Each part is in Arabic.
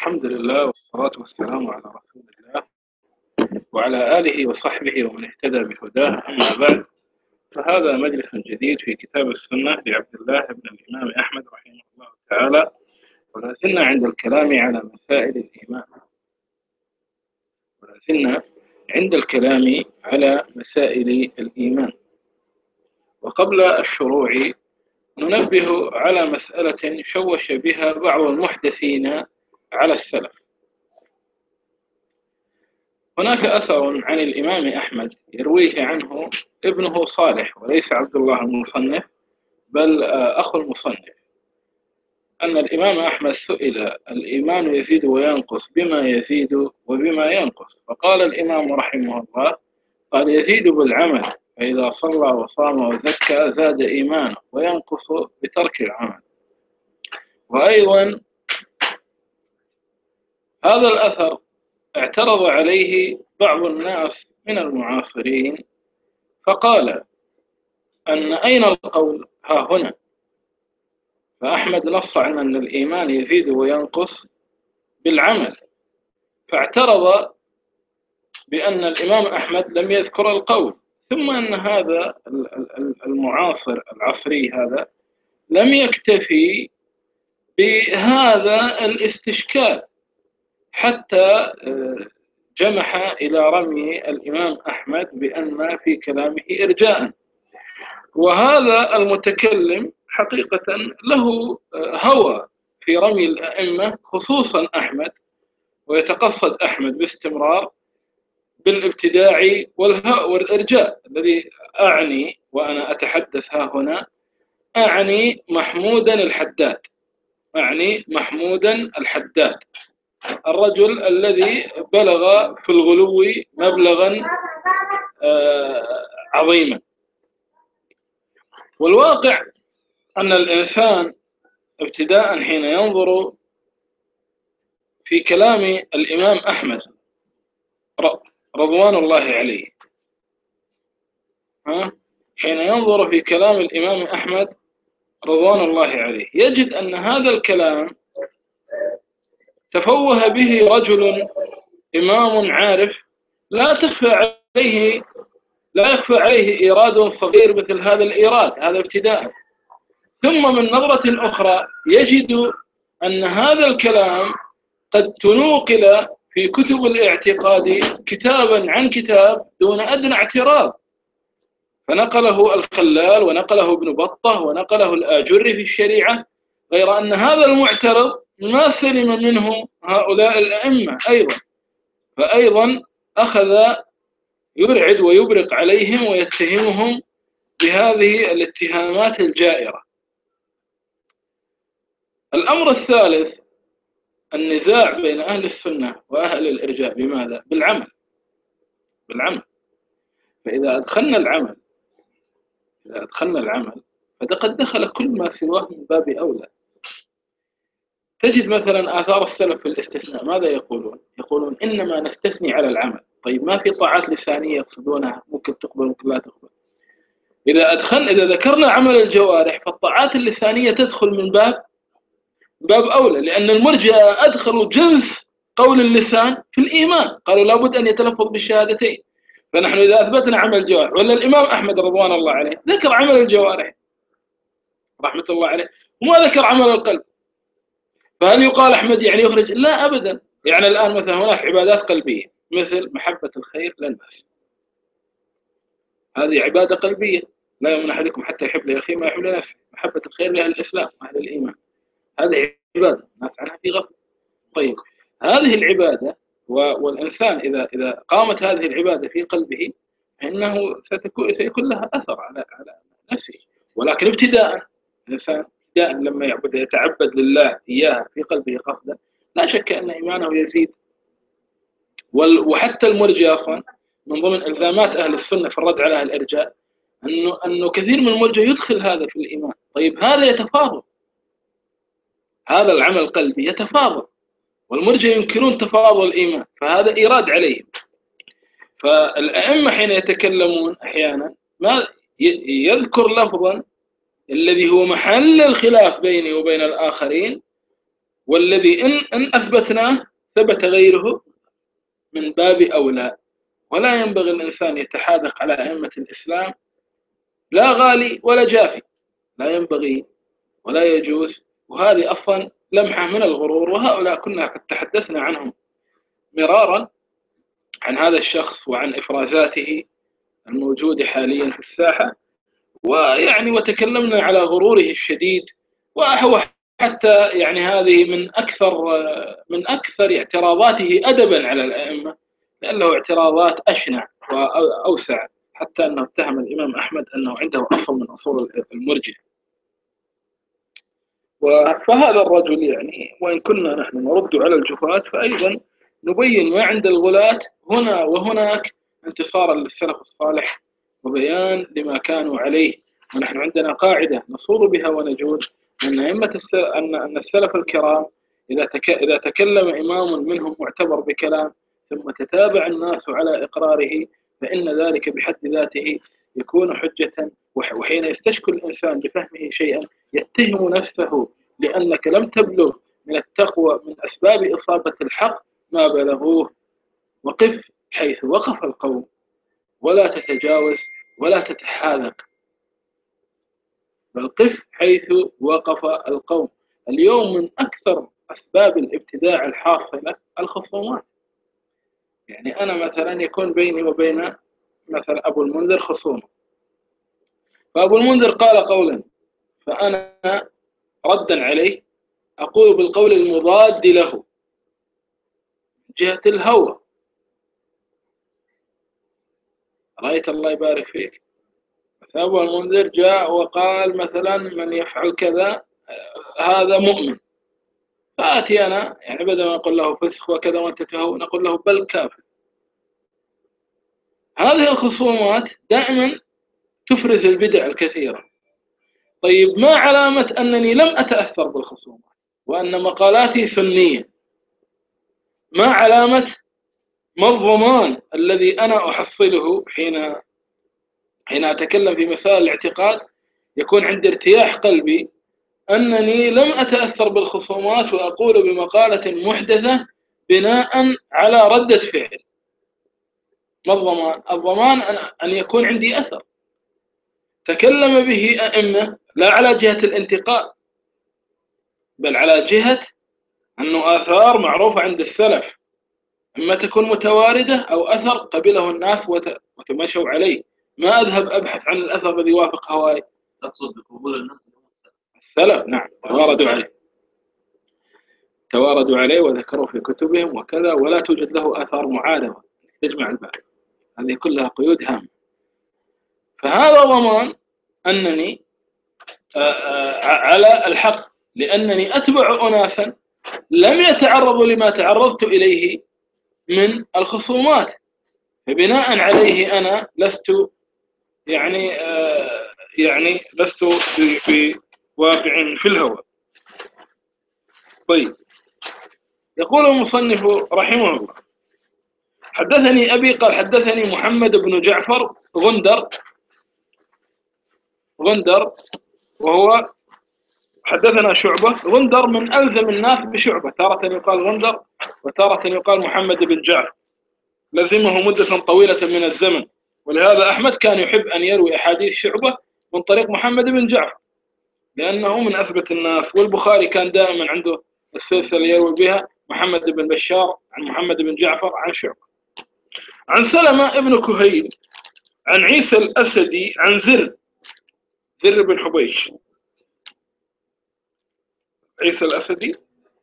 الحمد لله والصلاة والسلام على رسول الله وعلى آله وصحبه ومن اهتدى بهداه. أما بعد، فهذا مجلس جديد في كتاب السنة لعبد الله بن الإمام أحمد رحمه الله تعالى، ولا زلنا عند الكلام على مسائل الإيمان. ولا زلنا عند الكلام على مسائل الإيمان. وقبل الشروع ننبه على مسألة شوش بها بعض المحدثين على السلف. هناك أثر عن الإمام أحمد يرويه عنه ابنه صالح وليس عبد الله المصنف بل أخو المصنف، أن الإمام أحمد سئل: الإيمان يزيد وينقص، بما يزيد وبما ينقص؟ فقال الإمام رحمه الله: قال: يزيد بالعمل، فإذا صلى وصام وزكى زاد إيمانه، وينقص بترك العمل. وأيضا هذا الأثر اعترض عليه بعض الناس من المعاصرين، فقال: أن أين القول ها هنا؟ فأحمد نص على أن الإيمان يزيد وينقص بالعمل، فاعترض بأن الإمام أحمد لم يذكر القول، ثم أن هذا المعاصر العصري هذا لم يكتفي بهذا الاستشكال، حتى جمح إلى رمي الإمام أحمد بأن في كلامه إرجاء. وهذا المتكلم حقيقة له هوى في رمي الأئمة، خصوصا أحمد، ويتقصد أحمد باستمرار بالابتداع والإرجاء. الذي أعني وأنا أتحدث ها هنا أعني محمودا الحداد، أعني محمودا الحداد، الرجل الذي بلغ في الغلو مبلغا عظيما. والواقع أن الإنسان ابتداء حين ينظر في كلام الإمام أحمد رضوان الله عليه، حين ينظر في كلام الإمام أحمد رضوان الله عليه، يجد أن هذا الكلام تفوه به رجل إمام عارف لا يخفى عليه إيراد صغير مثل هذا الإيراد، هذا ابتداء. ثم من نظرة أخرى يجد أن هذا الكلام قد تنوقل في كتب الاعتقاد كتابا عن كتاب دون أدنى اعتراض، فنقله الخلال ونقله ابن بطة ونقله الآجري في الشريعة، غير أن هذا المعترض ما سلم منه هؤلاء الأئمة أيضا، فأيضا أخذ يرعد ويبرق عليهم ويتهمهم بهذه الاتهامات الجائرة. الأمر الثالث النزاع بين أهل السنة وأهل الإرجاء بماذا؟ بالعمل. فإذا أدخلنا العمل فقد دخل كل ما سواه من باب أولى. تجد مثلا آثار السلف في الاستثناء ماذا يقولون؟ يقولون إنما نستثني على العمل. طيب ما في طاعات لسانية يقصدونها ممكن تقبل ممكن لا تقبل؟ إذا ذكرنا عمل الجوارح فالطاعات اللسانية تدخل من باب أولى، لأن المرجئة أدخلوا جنس قول اللسان في الإيمان، قالوا لابد أن يتلفظ بالشهادتين. فنحن إذا أثبتنا عمل الجوارح، ولا الإمام أحمد رضوان الله عليه ذكر عمل الجوارح رحمة الله عليه وما ذكر عمل القلب، فهل يقال أحمد يعني يخرج؟ لا أبدا. يعني الآن مثلا هناك عبادات قلبية مثل محبة الخير للناس، هذه عبادة قلبية، لا يؤمن أحدكم حتى يحب لأخيه ما يحب لنفسه، محبة الخير لأهل الإسلام وأهل الإيمان، هذه عبادة الناس عنها في غفلة. طيب هذه العبادة والإنسان إذا قامت هذه العبادة في قلبه فإنه سيكون لها أثر على نفسه. ولكن ابتداء الإنسان لما يتعبد لله إياها في قلبه قصدا، لا شك أن إيمانه يزيد. وحتى المرجئة أصلا من ضمن إلزامات أهل السنة في الرد على أهل الإرجاء أنه كثير من المرجئة يدخل هذا في الإيمان. طيب هذا يتفاضل، هذا العمل القلبي يتفاضل، والمرجئة ينكرون تفاضل الإيمان، فهذا إيراد عليهم. فالأئمة حين يتكلمون أحيانا ما يذكر لفظا الذي هو محل الخلاف بيني وبين الآخرين، والذي إن أثبتناه ثبت غيره من باب أولى. ولا ينبغي الإنسان يتحاذق على أئمة الإسلام، لا غالي ولا جافي، لا ينبغي ولا يجوز. وهذه أصلا لمحة من الغرور، وهؤلاء كنا قد تحدثنا عنهم مرارا، عن هذا الشخص وعن إفرازاته الموجودة حاليا في الساحة، ويعني وتكلمنا على غروره الشديد. وهو حتى يعني هذه من أكثر اعتراضاته أدبا على الأئمة، لأن له اعتراضات أشنع وأوسع، حتى أنه اتهم الإمام أحمد أنه عنده أصل من أصول المرجئة. فهذا الرجل يعني وإن كنا نحن نرد على الجفاة، فأيضا نبين ما عند الغلاة هنا وهناك انتصارا للسلف الصالح وبيان لما كانوا عليه. ونحن عندنا قاعدة نصول بها ونجود، أن السلف الكرام إذا تكلم إمام منهم معتبر بكلام ثم تتابع الناس على إقراره، فإن ذلك بحد ذاته يكون حجة. وحين يستشكل الإنسان بفهمه شيئا يتهم نفسه لأنك لم تبلغ من التقوى من أسباب إصابة الحق ما بلغوه. وقف حيث وقف القوم ولا تتجاوز ولا تتحاذق، بل قف حيث وقف القوم. اليوم من أكثر أسباب الابتداع الحاصلة الخصومات. يعني أنا مثلا يكون بيني وبين مثلا أبو المنذر خصومة، فأبو المنذر قال قولا، فأنا ردا عليه أقول بالقول المضاد له من جهة الهوى. رأيت الله يبارك فيك. أبو المنذر جاء وقال مثلا من يفعل كذا هذا مؤمن، فآتي أنا يعني بدل ما نقول له فسخ وكذا وأنت تهون نقول له بل كافر. هذه الخصومات دائما تفرز البدع الكثيرة. طيب ما علامة أنني لم أتأثر بالخصومات وأن مقالاتي سنية؟ ما علامة، ما الضمان الذي أنا أحصله حين أتكلم في مسائل الاعتقاد يكون عندي ارتياح قلبي أنني لم أتأثر بالخصومات وأقول بمقالة محدثة بناء على ردة فعل؟ ما الضمان؟ الضمان أن يكون عندي أثر تكلم به أئمة لا على جهة الانتقاء، بل على جهة أنه آثار معروفة عند السلف، إما تكون متواردة أو أثر قبله الناس وتمشوا عليه. ما أذهب أبحث عن الأثر الذي يوافق هواي. تقصد بقبول الناس السلف نعم تواردوا عليه وذكروا في كتبهم وكذا، ولا توجد له آثار معارضة تجمع الباب. هذه كلها قيود هامة. فهذا ضمان أنني على الحق، لأنني أتبع أناسا لم يتعرضوا لما تعرضت إليه من الخصومات، فبناء عليه أنا لست لست بواقع في الهوى. طيب، يقول المصنف رحمه الله: حدثني أبي قال حدثني محمد بن جعفر غندر، وهو حدثنا شعبة. غندر من ألزم الناس بشعبة، تارة يقال غندر وتارة يقال محمد بن جعفر، لزمه مدة طويلة من الزمن. ولهذا أحمد كان يحب أن يروي أحاديث شعبة من طريق محمد بن جعفر لأنه من أثبت الناس. والبخاري كان دائما عنده السلسلة يروي بها محمد بن بشار عن محمد بن جعفر عن شعبة. عن سلمة ابن كهيل عن عيسى الأسدي عن زر بن حبيش. عيسى الأسدي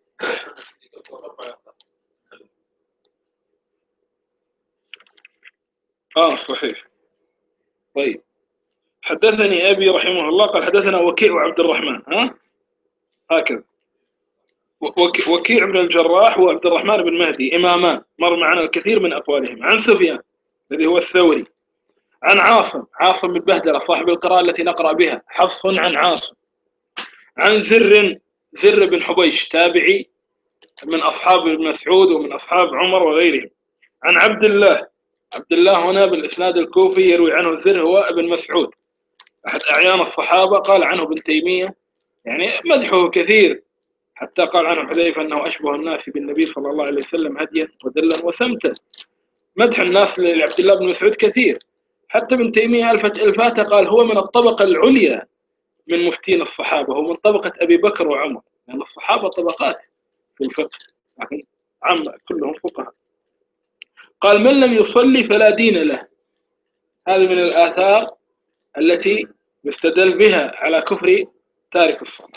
صحيح. طيب، حدثني أبي رحمه الله قال حدثنا وكيع وعبد الرحمن، هكذا. وكيع بن الجراح وعبد الرحمن بن مهدي إمامان مر معنا الكثير من أقوالهم. عن سفيان الذي هو الثوري عن عاصم بن بهدلة صاحب القراءة التي نقرأ بها، حفص عن عاصم. عن زر بن حبيش تابعي من أصحاب ابن مسعود ومن أصحاب عمر وغيرهم. عن عبد الله هنا بالإسناد الكوفي يروي عنه زر هو ابن مسعود أحد أعيان الصحابة. قال عنه ابن تيمية يعني مدحه كثير حتى قال عنه حذيفة أنه أشبه الناس بالنبي صلى الله عليه وسلم هديا ودلا وسمتا. مدح الناس لعبد الله بن مسعود كثير، حتى ابن تيمية ألفت إلفاته قال هو من الطبقة العليا من مفتين الصحابة، هو من طبقة أبي بكر وعمر، لأن الصحابة طبقات في الفقه، لكن عامة كلهم فقهاء. قال من لم يصلي فلا دين له. هذه من الآثار التي يستدل بها على كفر تارك الصلاة.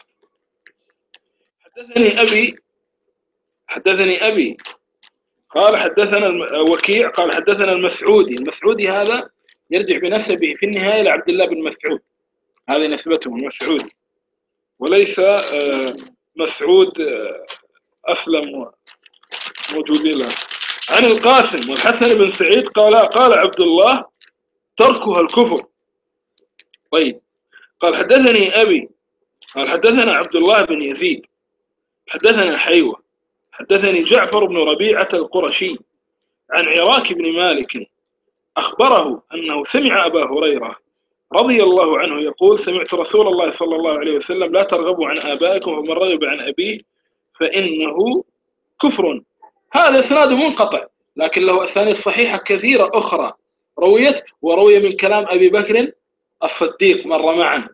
حدثني أبي قال حدثنا وكيع قال حدثنا المسعودي هذا يرجع بنسبه في النهاية لعبد الله بن مسعود، هذه نسبته المسعودي، وليس مسعود أسلم موجود له. عن القاسم والحسن بن سعيد قال عبد الله تركها الكفر. طيب، قال حدثني أبي قال حدثنا عبد الله بن يزيد حدثنا حيوة حدثني جعفر بن ربيعة القرشي عن عراك بن مالك أخبره أنه سمع أبا هريرة رضي الله عنه يقول سمعت رسول الله صلى الله عليه وسلم لا ترغبوا عن آبائكم فمن رغب عن أبيه فإنه كفر. هذا إسناد منقطع، لكن له أسانيد صحيحة كثيرة أخرى وروي من كلام أبي بكر الصديق مر معا.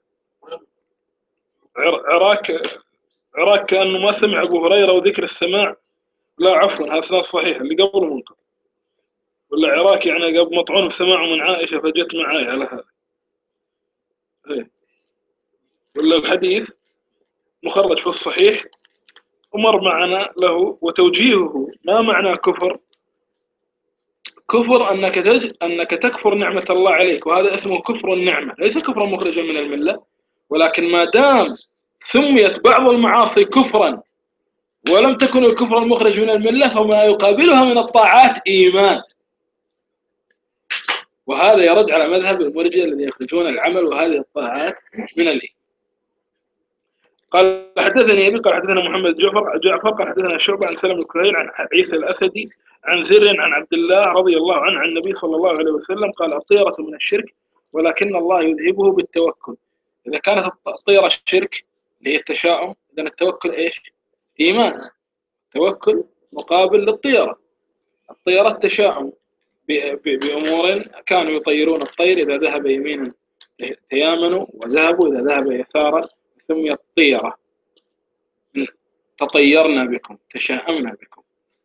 عراك كأنه ما سمع أبو هريرة وذكر السماع، لا عفوا هذا إسناد صحيح، اللي قبله منقطع، ولا عراك يعني قبل مطعون بسماعه من عائشة فجت معي على هذا. ولا الحديث مخرج في الصحيح ومر معنا له وتوجيهه. ما معنى كفر؟ كفر أنك تكفر نعمة الله عليك، وهذا اسمه كفر النعمة، ليس كفرا مخرجا من الملة، ولكن ما دام سميت بعض المعاصي كفرا ولم تكن الكفر المخرج من الملة فما يقابلها من الطاعات إيمان، وهذا يرد على مذهب المرجئة الذين يخرجون العمل وهذه الطاعات من الإيمان. قال حدثني أبي قال حدثنا محمد جعفر قال حدثنا شعبة عن سلم الكهيل عن عيسى الأسدي عن زر عن عبد الله رضي الله عنه عن النبي صلى الله عليه وسلم قال الطيرة من الشرك ولكن الله يذهبه بالتوكل. إذا كانت الطيرة الشرك اللي هي التشاؤم، إذن التوكل إيش؟ إيمان. توكل مقابل للطيرة. الطيرة التشاؤم بأمور كانوا يطيرون الطير إذا ذهب يمينا تيامنوا وذهبوا إذا ذهب يسارا سميت طيرة. تطيرنا بكم تشاءمنا بكم.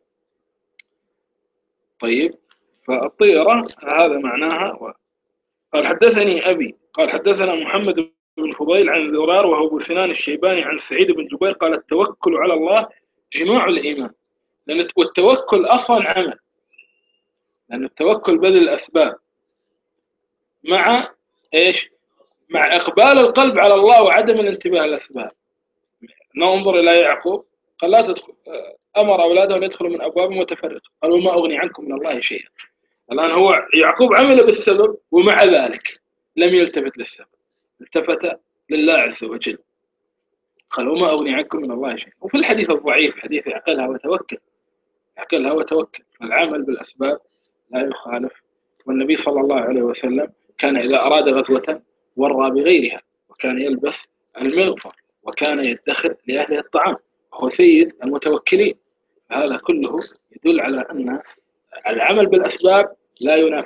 طيب، فالطيرة هذا معناها. قال حدثني أبي قال حدثنا محمد بن فضيل عن ذرار وهو أبو سنان الشيباني عن سعيد بن جبير قال التوكل على الله جماع الإيمان، والتوكل أصلا عمل، لأن التوكل بذل الأسباب مع إيش؟ مع إقبال القلب على الله وعدم الانتباه للأسباب. ننظر إلى يعقوب قال لا تدخل، أمر أولاده أن يدخلوا من أبواب متفرقة، قال وما أغني عنكم من الله شيئا. الآن هو يعقوب عمل بالسبب ومع ذلك لم يلتفت للسبب، التفت لله عز وجل، قال وما أغني عنكم من الله شيئا. وفي الحديث الضعيف حديث اعقلها وتوكل، العمل بالأسباب لا يخالف. والنبي صلى الله عليه وسلم كان إذا أراد غزوة ورى بغيرها، وكان يلبس المغفر، وكان يدخر لأهله الطعام، وهو سيد المتوكلين. هذا كله يدل على أن العمل بالأسباب لا ينافي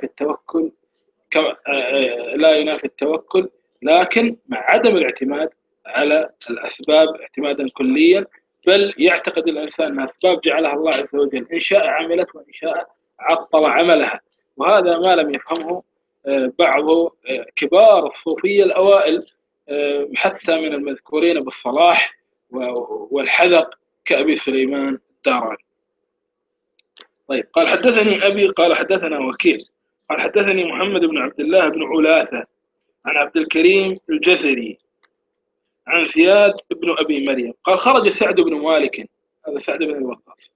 التوكل، لكن مع عدم الاعتماد على الأسباب اعتمادا كليا، بل يعتقد الإنسان أن أسباب جعلها الله عز وجل إن شاء عملت وإن شاء عطل عملها. وهذا ما لم يفهمه بعض كبار الصوفية الأوائل حتى من المذكورين بالصلاح والحذق كأبي سليمان الداراني. طيب، قال حدثني أبي قال حدثنا وكيع قال حدثني محمد بن عبد الله بن علاثة عن عبد الكريم الجزري عن زياد بن أبي مريم قال خرج سعد بن مالك، هذا سعد بن الوقاص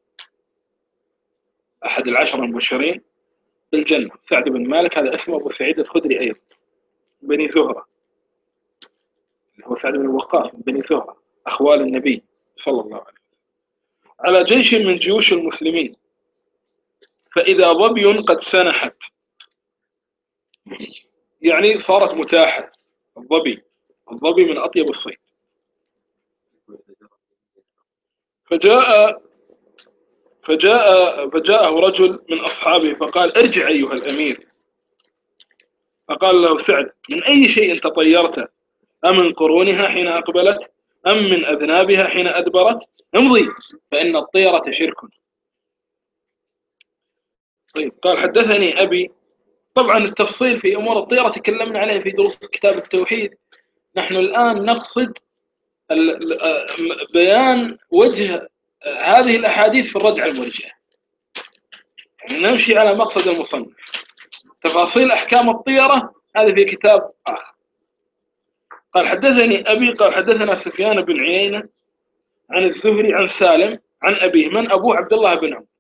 أحد العشر المبشرين بالجنة. سعد بن مالك هذا اسمه أبو سعيد الخدري أيضا، بني زهرة، هو سعد بن الوقاص من بني زهرة أخوال النبي صلى الله عليه وسلم، على جيش من جيوش المسلمين فإذا ظبي قد سنحت، يعني صارت متاحة. الظبي من أطيب الصيد. فجاء فجاءه رجل من أصحابه فقال: ارجع أيها الأمير. فقال له سعد: من أي شيء تطيرت؟ أمن قرونها حين أقبلت، أم من أذنابها حين أدبرت؟ امضي فإن الطيرة شرك. طيب، قال: حدثني أبي. طبعا التفصيل في أمور الطيرة تكلمنا عليه في دروس كتاب التوحيد. نحن الآن نقصد بيان وجه هذه الأحاديث في الرد على المرجئة، يعني نمشي على مقصد المصنف. تفاصيل أحكام الطيرة هذا في كتاب آخر. قال: حدثني أبي قال: حدثنا سفيان بن عيينة عن الزهري عن سالم عن أبيه من أبوه عبد الله بن عمرو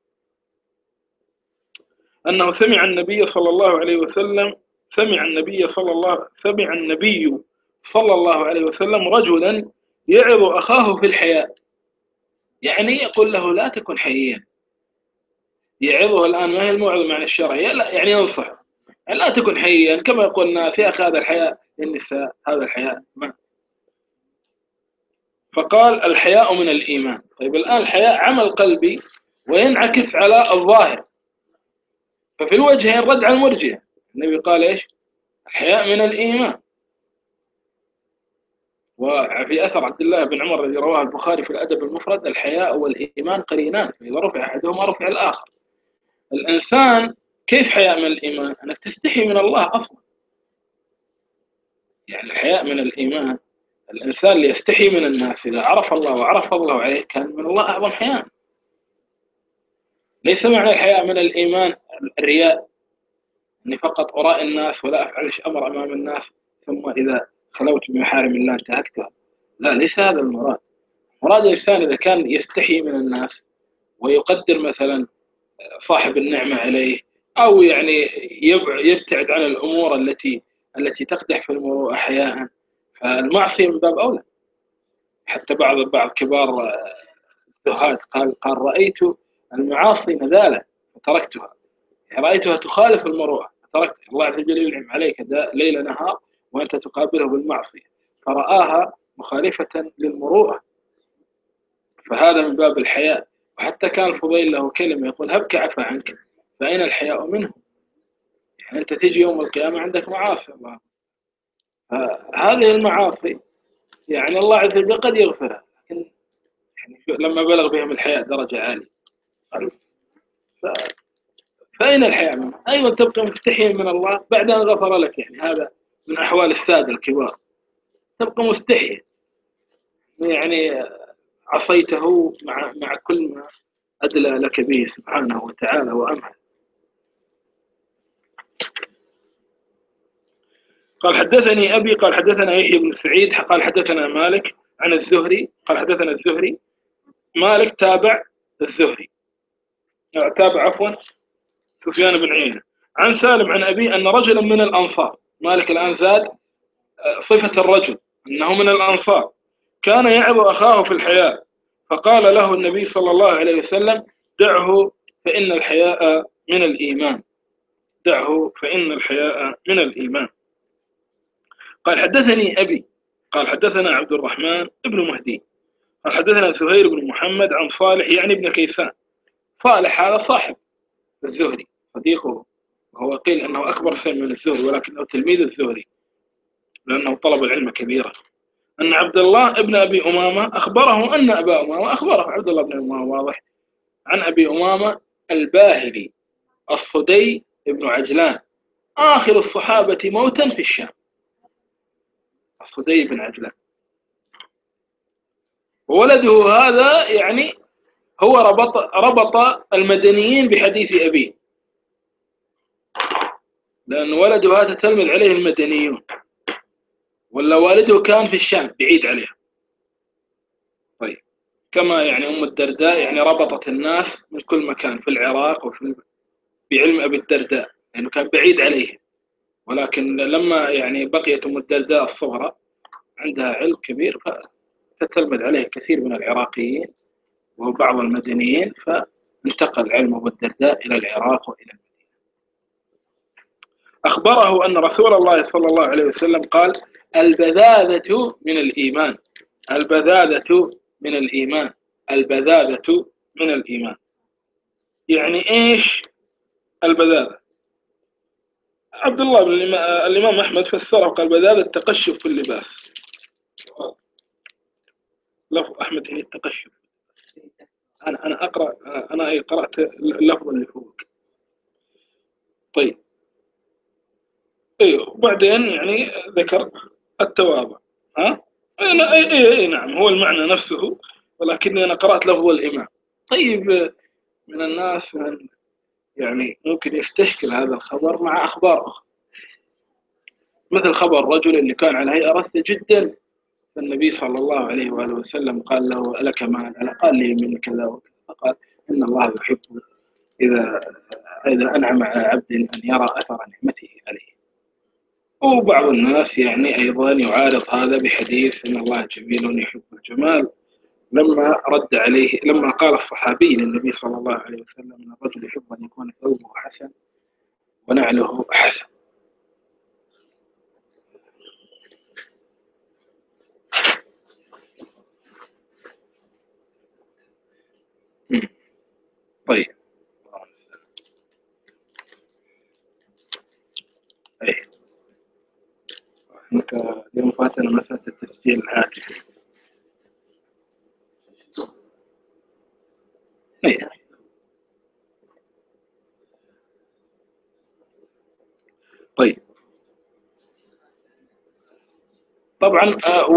أنه سمع النبي صلى الله عليه وسلم رجلا يعظ أخاه في الحياء، يعني يقول له لا تكن حييا. يعظه الآن ما هي الموعظة معنى الشرعي، يعني ينصح، يعني لا تكن حييا، كما يقول الناس: يا أخي هذا الحياء للنساء، هذا الحياء ما. فقال: الحياء من الإيمان. طيب، الآن الحياء عمل قلبي وينعكس على الظاهر، ففي الوجهين رد على المرجئة. النبي قال إيش؟ الحياء من الإيمان. وفي أثر عبد الله بن عمر الذي رواه البخاري في الأدب المفرد: الحياء والإيمان قرينان، فإذا رفع أحدهما رفع الآخر. الإنسان كيف حياء من الإيمان؟ أنك تستحي من الله أصلا، يعني الحياء من الإيمان. الإنسان اللي يستحي من الناس إذا عرف الله وعرف فضله عليه كان من الله أعظم حياء. ليس معنى الحياء من الإيمان الرياء، أني فقط أراء الناس ولا أفعل أمر أمام الناس ثم إذا خلوت بمحارم الله انتهكتها. لا، ليس هذا المراد. مراد الإنسان إذا كان يستحي من الناس ويقدر مثلا صاحب النعمة عليه، أو يعني يبتعد عن الأمور التي تقدح في المروءة أحياء، فالمعصية من باب أولى. حتى بعض كبار الزهاد قال: رأيت المعاصي نذالة فتركتها، يعني رأيتها تخالف المروءة فتركت. الله عز وجل ينعم عليك ليل نهار وأنت تقابله بالمعصية، فرآها مخالفة للمروءة، فهذا من باب الحياء. وحتى كان الفضيل له كلمة يقول: هبك عفا عنك فأين الحياء منه؟ يعني أنت تجي يوم القيامة عندك معاصي الله، هذه المعاصي يعني الله عز وجل قد يغفرها، لكن يعني لما بلغ بهم الحياء درجة عالية. فأين الحياء منه؟ أيضا تبقى مستحيا من الله بعد أن غفر لك، يعني هذا من أحوال السادة الكبار، تبقى مستحيا، يعني عصيته مع كل ما أدلى لك به سبحانه وتعالى وأمهل. قال: حدثني أبي قال: حدثنا يحيى بن سعيد قال: حدثنا مالك عن الزهري قال: حدثنا الزهري. مالك تابع الزهري، تابع عفوا سفيان بن عيينة عن سالم عن أبي أن رجلا من الأنصار. مالك الآن زاد صفة الرجل أنه من الأنصار، كان يعظ أخاه في الحياء، فقال له النبي صلى الله عليه وسلم: دعه فإن الحياء من الإيمان. دعه فإن الحياء من الإيمان. قال: حدثني أبي قال: حدثنا عبد الرحمن بن مهدي قال: حدثنا زهير بن محمد عن صالح يعني ابن كيسان. صالح هذا صاحب الزهري صديقه، وهو قيل أنه أكبر سن من الزهري ولكنه تلميذ الزهري لأنه طلب العلم كبيرا. أن عبد الله ابن أبي أمامة أخبره أن أبا أمامة أخبره. عبد الله بن أمامة واضح عن أبي أمامة الباهلي الصدي ابن عجلان آخر الصحابة موتا في الشام. الصدي بن عجلان، وولده هذا يعني هو ربط المدنيين بحديث أبيه، لأن ولده هذا تلمذ عليه المدنيون، ولا والده كان في الشام بعيد عليها. طيب، كما يعني أم الدرداء يعني ربطت الناس من كل مكان في العراق بعلم أبي الدرداء لأنه يعني كان بعيد عليه، ولكن لما يعني بقيت أم الدرداء الصغرى عندها علم كبير فتتلمذ عليه كثير من العراقيين وبعض المدنيين، فانتقل علم أبو الدرداء إلى العراق وإلى المدينة. أخبره أن رسول الله صلى الله عليه وسلم قال: البذاذة من الإيمان. البذاذة من الإيمان، البذاذة من الإيمان. يعني إيش البذاذة؟ عبد الله بن الإمام أحمد فسره قال البذاذة التقشف في اللباس. لفظ أحمد هنا التقشف. أنا أقرأ، أنا قرأت اللفظ اللي فوق. طيب أيوه، وبعدين يعني ذكر التواضع. ها؟ أي نعم، هو المعنى نفسه، ولكني أنا قرأت لفظ الإمام. طيب من الناس من يعني ممكن يستشكل هذا الخبر مع أخبار أخرى، مثل خبر الرجل اللي كان على هيئة رثة جدا، فالنبي صلى الله عليه وآله وسلم قال له ألك مال؟ قال لي من كذا وكذا، فقال إن الله يحب إذا أنعم على عبد أن يرى أثر نعمته عليه. وبعض الناس يعني أيضا يعارض هذا بحديث إن الله جميل يحب الجمال، لما رد عليه، لما قال الصحابي للنبي صلى الله عليه وسلم إن الرجل يحب أن يكون ثوبه حسن ونعله حسن. طيب أي أنت اليوم فاتنا مسألة التسجيل الهاتفي. أي طيب طبعا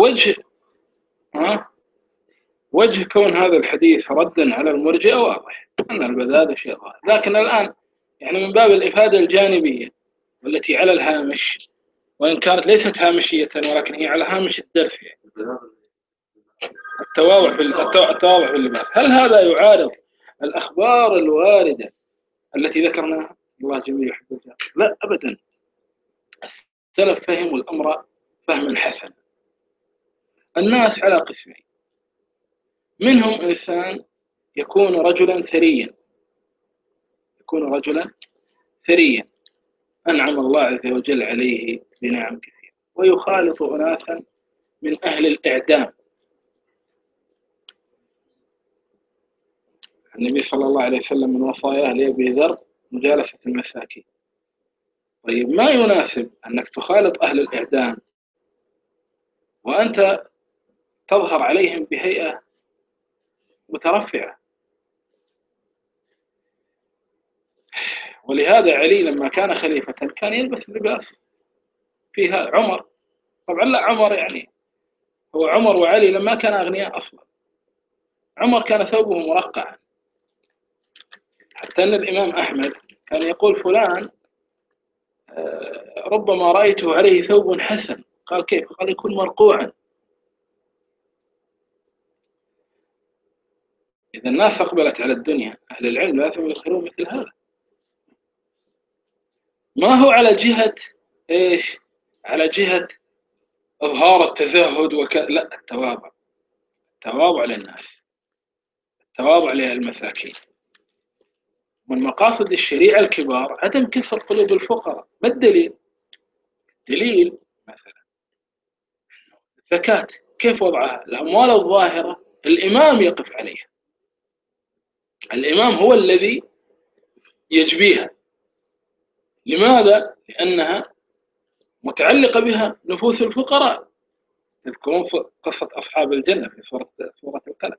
وجه كون هذا الحديث ردا على المرجئة واضح أن البذاذة شيء ظاهر، لكن الآن يعني من باب الإفادة الجانبية والتي على الهامش، وإن كانت ليست هامشية ولكن هي على هامش الدرس، يعني التواضع في اللباس، هل هذا يعارض الأخبار الواردة التي ذكرناها؟ الله جميل يحب الجمال. لا أبدا، السلف فهموا الأمر فهما حسنا. الناس على قسمين، منهم إنسان يكون رجلا ثريا أنعم الله عز وجل عليه بنعم كثيرة، ويخالط أناسا من أهل الإعدام. النبي صلى الله عليه وسلم من وصاياه لأبي ذر مجالسة المساكين. طيب ما يناسب أنك تخالط أهل الإعدام وأنت تظهر عليهم بهيئة مترفعة. ولهذا علي لما كان خليفة كان يلبس لباس فيها. عمر طبعا لا، عمر يعني هو عمر وعلي لما كان أغنياء أصلا. عمر كان ثوبه مرقعا، حتى أن الإمام أحمد كان يقول فلان ربما رأيته عليه ثوب حسن. قال كيف؟ قال يكون مرقوعا. إذا الناس أقبلت على الدنيا، أهل العلم لازم يظهرون مثل هذا، ما هو على جهة إيش؟ على جهة إظهار التزهد لا، التواضع للناس، التواضع للمساكين. من مقاصد الشريعة الكبار عدم كسر قلوب الفقراء. ما الدليل؟ دليل مثلا الزكاة كيف وضعها؟ الأموال الظاهرة الإمام يقف عليها، الإمام هو الذي يجبيها. لماذا؟ لأنها متعلقة بها نفوس الفقراء. تذكرون قصة أصحاب الجنة في سورة القلم.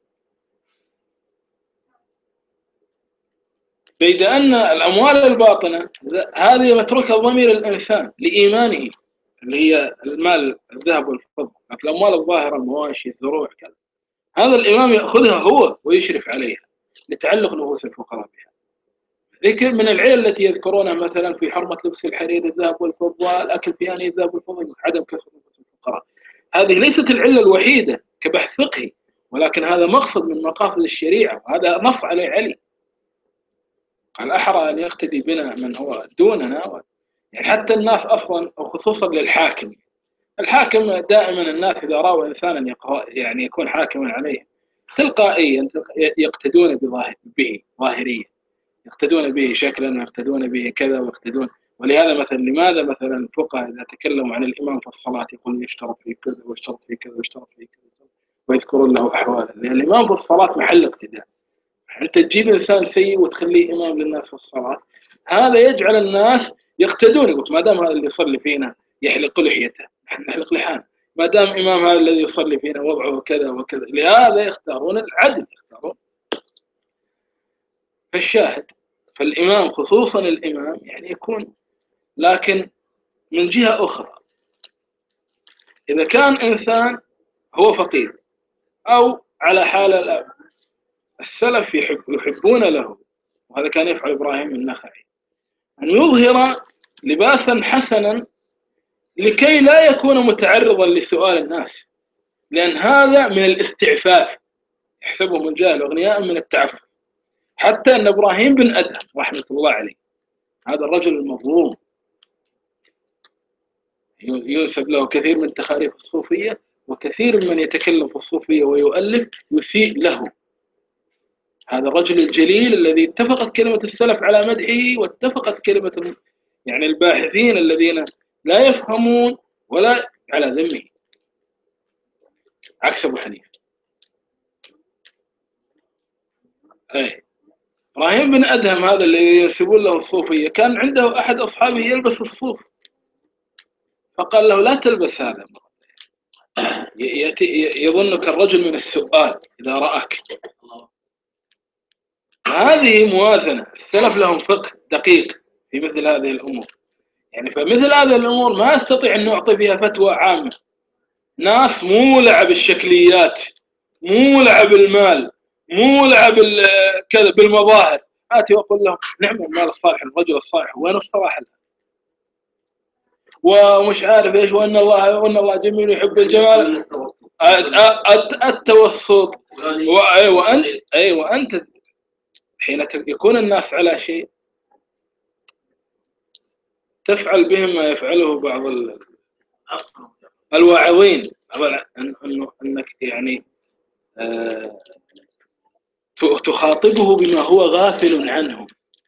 بيد أن الأموال الباطنة هذه متروكة ضمير الإنسان لإيمانه، اللي هي المال الذهب والفضة. لكن الأموال الظاهرة المواشي الزروع كذا، هذا الإمام يأخذها هو ويشرف عليها لتعلق نفوس الفقراء بها. ذكر من العلل التي يذكرونها مثلا في حرمة لبس الحرير الذهب والفضة، الأكل في آنية الذهب والفضة، عدم كسر نفوس الفقراء. هذه ليست العلة الوحيدة كبحث فقهي، ولكن هذا مقصد من مقاصد الشريعة، وهذا نص عليه علي. قال أحرى أن يقتدي بنا من هو دوننا. يعني حتى الناس أصلا، أو خصوصا للحاكم، الحاكم دائما الناس إذا رأوا إنسانا يعني يكون حاكما عليه تلقائيا يقتدون به ظاهريا، يقتدون به شكلا، ويقتدون به كذا، ويقتدون. ولهذا مثلا لماذا مثلا الفقهاء إذا تكلموا عن الإمام في الصلاة يقول يشترط في كذا ويشترط في كذا ويشترط في كذا، ويذكرون له أحواله، لأن الإمام في الصلاة محل اقتداء. أنت تجيب إنسان سيء وتخليه إمام للناس في الصلاة، هذا يجعل الناس يقتدون، يقول ما دام هذا اللي يصلي فينا يحلق لحيته نحن نحلق لحانا، ما دام إمام هذا الذي يصلي فينا وضعه كذا وكذا، لهذا يختارون العدل، يختارون. فالشاهد، فالإمام خصوصا الإمام يعني يكون، لكن من جهة أخرى إذا كان إنسان هو فقير أو على حال السلف يحبون له، وهذا كان يفعل إبراهيم النخعي، أن يظهر لباسا حسنا لكي لا يكون متعرضا لسؤال الناس، لأن هذا من الاستعفاف، يحسبهم الجاهل أغنياء من التعفف. حتى أن إبراهيم بن أدهم رحمة الله عليه، هذا الرجل المظلوم ينسب له كثير من تخاريف الصوفية، وكثير من يتكلم في الصوفية ويؤلف يسيء له. هذا الرجل الجليل الذي اتفقت كلمة السلف على مدحه، واتفقت كلمة يعني الباحثين الذين لا يفهمون ولا على ذمه، عكس أبو حنيفة. إبراهيم بن أدهم هذا اللي ينسبون له الصوفية، كان عنده أحد أصحابه يلبس الصوف، فقال له لا تلبس هذا، يظنك الرجل من السؤال إذا رأك. هذه موازنة، السلف لهم فقه دقيق في مثل هذه الأمور، يعني فمثل هذه الأمور ما أستطيع أن أعطي فيها فتوى عامة. ناس مولعة بالشكليات، مولعة بالمال، مولعة كذا بالمظاهر، آتي وأقول لهم نعم المال الصالح، الرجل الصالح، وين الصلاح له؟ ومش عارف ايش، وان الله جميل يحب الجمال، التوسط. وانت حين يكون الناس على شيء تفعل بهم ما يفعله بعض الواعظين، انك يعني تخاطبه بما هو غافل عنه.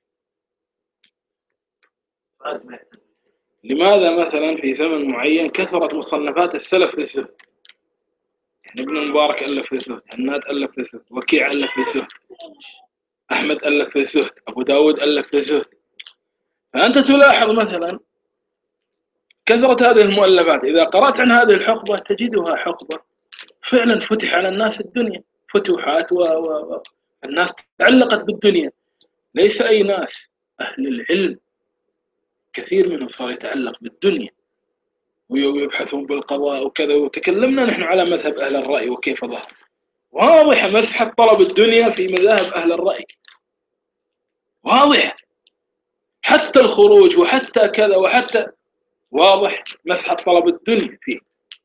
لماذا مثلا في زمن معين كثرت مصنفات السلف في الزهد؟ يعني ابن المبارك ألف في الزهد، هناد ألف في الزهد، وكيع ألف في الزهد، أحمد ألف في الزهد، أبو داود ألف في الزهد. فأنت تلاحظ مثلا كثرة هذه المؤلفات، إذا قرأت عن هذه الحقبة تجدها حقبة فعلا فتح على الناس الدنيا، فتوحات الناس تعلقت بالدنيا. ليس أي ناس، أهل العلم كثير منهم صار يتعلق بالدنيا ويبحثون بالقضاء وكذا. وتكلمنا نحن على مذهب أهل الرأي وكيف ظهر، واضحة مسحة طلب الدنيا في مذاهب أهل الرأي، واضحة، حتى الخروج وحتى كذا وحتى واضح مسحة طلب الدنيا فيه.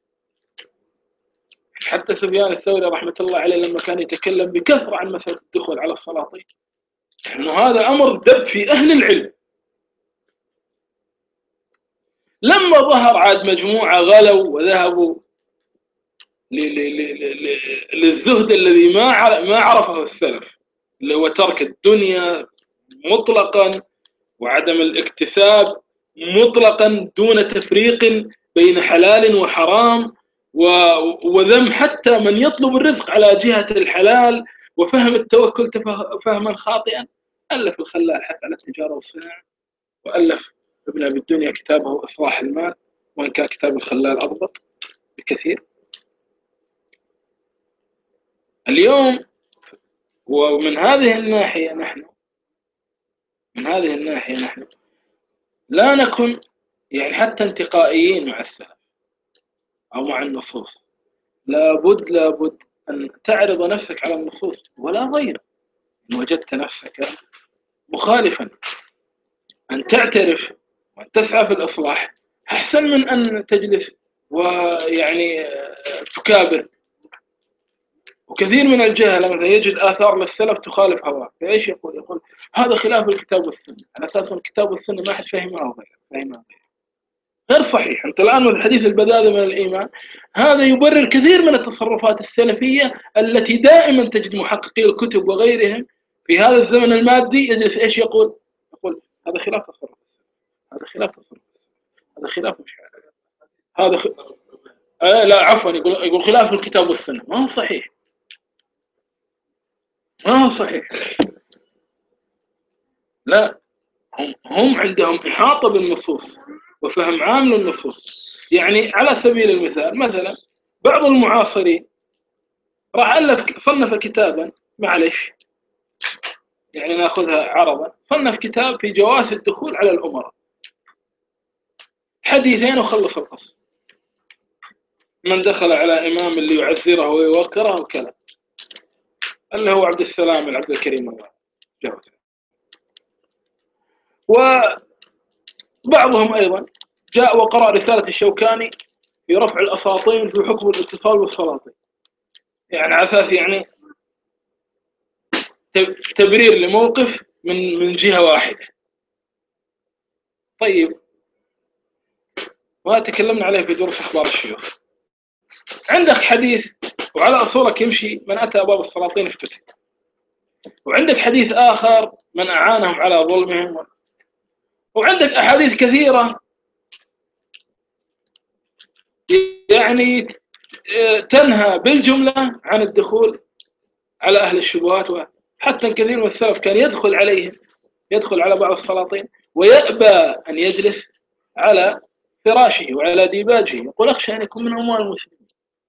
حتى سفيان الثوري رحمة الله عليه لما كان يتكلم بكثرة عن مسألة الدخول على السلاطين، إنه هذا أمر دب في أهل العلم. لما ظهر عاد مجموعة غلوا وذهبوا للزهد الذي ما عرفه السلف، اللي هو ترك الدنيا مطلقا وعدم الاكتساب مطلقا دون تفريق بين حلال وحرام، وذم حتى من يطلب الرزق على جهة الحلال، وفهم التوكل فهما خاطئا. ألف الخلال حتى على التجارة والصناعة، وألف ابن أبي الدنيا كتابه إصلاح المال، وإن كان كتاب الخلال أضبط بكثير. اليوم ومن هذه الناحية نحن لا نكن يعني حتى انتقائيين مع السلف أو مع النصوص. لابد أن تعرض نفسك على النصوص ولا غير. إن وجدت نفسك مخالفا أن تعترف وأن تسعى في الإصلاح، أحسن من أن تجلس ويعني تكابر. وكثير من الجهل مثلا يجد آثار للسلف تخالف هواه، فإيش يقول هذا خلاف الكتاب والسنة، على أساس الكتاب والسنة ما حد فهمها غير صحيح. أنت الآن من حديث البداية من الإيمان، هذا يبرر كثير من التصرفات السلفية التي دائما تجد محققي الكتب وغيرهم في هذا الزمن المادي يجلس إيش يقول هذا خلاف تصرف، هذا خلاف تصرف، هذا خلاف مش هذا لا عفوا، يقول خلاف الكتاب والسنة، ما هو صحيح، ما هو صحيح. لا، هم عندهم إحاطة بالنصوص وفهم عام للنصوص. يعني على سبيل المثال، مثلا بعض المعاصرين راح صنف كتابا، معلش يعني ناخذها عرضا، صنف كتاب في جواز الدخول على الأمراء، حديثين وخلص القصة. من دخل على إمام اللي يعذره ويوقره وكذا، اللي هو عبد السلام العبد الكريم الله جوز. وبعضهم أيضا جاء وقرأ رسالة الشوكاني في رفع الأساطين في حكم الاتصال والسلاطين، يعني على أساس يعني تبرير لموقف من جهة واحدة. طيب، وهذا تكلمنا عليه في دروس أخبار الشيوخ. عندك حديث وعلى أصولك يمشي من أتى أبواب السلاطين افتتح، وعندك حديث آخر من أعانهم على ظلمهم، وعندك أحاديث كثيرة يعني تنهى بالجملة عن الدخول على أهل الشبهات. وحتى الكثير من السلف كان يدخل عليهم، يدخل على بعض السلاطين ويأبى أن يجلس على فراشه وعلى ديباجه، يقول أخشى أن يكون من أموال المسلمين.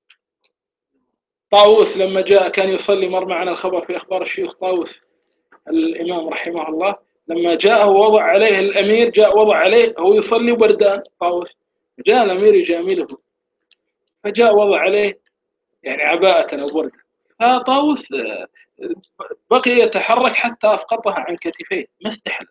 طاووس لما جاء كان يصلي، مر معنا الخبر في أخبار الشيوخ، طاووس الإمام رحمه الله لما جاءه ووضع عليه الأمير، جاء وضع عليه هو يصلي بردان طاووس، جاء الأمير يجامله فجاء وضع عليه يعني عباءة أو بردة، فطاووس بقي يتحرك حتى أسقطها عن كتفيه، ما استحل.